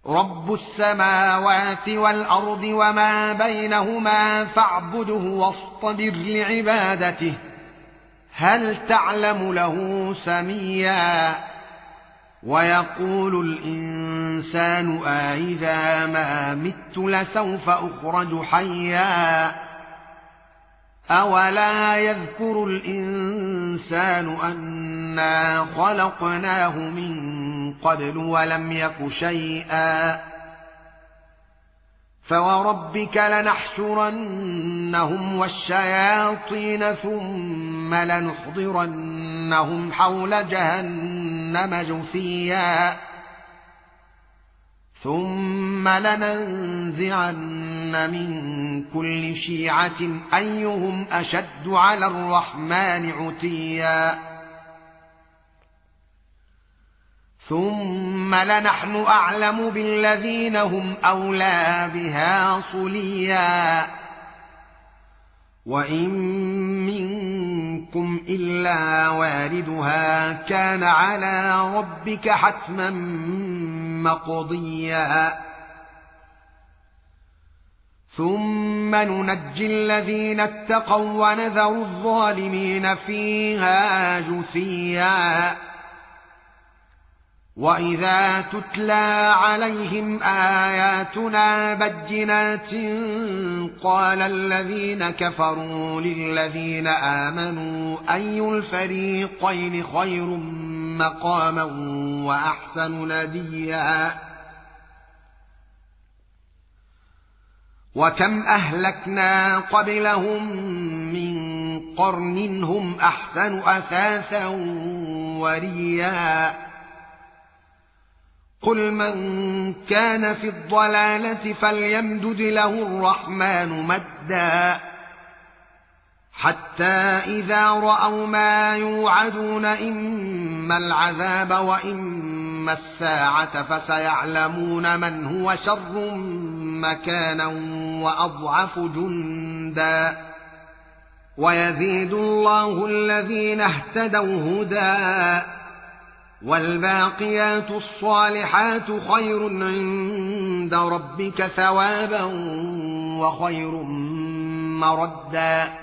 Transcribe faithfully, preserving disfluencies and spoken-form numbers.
رب السماوات والأرض وما بينهما فاعبده واصطبر لعبادته هل تعلم له سميا ويقول الإنسان أإذا ما مت لسوف أخرج حيا أولا يذكر الإنسان أنا خلقناه من قبل ولم يك شيئا فوربك لنحشرنهم والشياطين ثم لنحضرنهم حول جهنم جثيا ثم لننزعن من كل شيعة أيهم أشد على الرحمن عتيا ثم لنحن أعلم بالذين هم أولى بها صليا وإن منكم إلا واردها كان على ربك حتما مقضيا ثم ننجي الذين اتقوا ونذر الظالمين فيها جثيا وإذا تتلى عليهم آياتنا بينات قال الذين كفروا للذين آمنوا أي الفريقين خير مقاما وأحسن نديا وكم أهلكنا قبلهم من قرن هم أحسن أثاثا وريا قل من كان في الضلالة فليمدد له الرحمن مدا حتى إذا رأوا ما يوعدون إما العذاب وإما الساعة فسيعلمون من هو شر مكانا وأضعف جندا ويزيد الله الذين اهتدوا هدى والباقيات الصالحات خير عند ربك ثوابا وخير مردا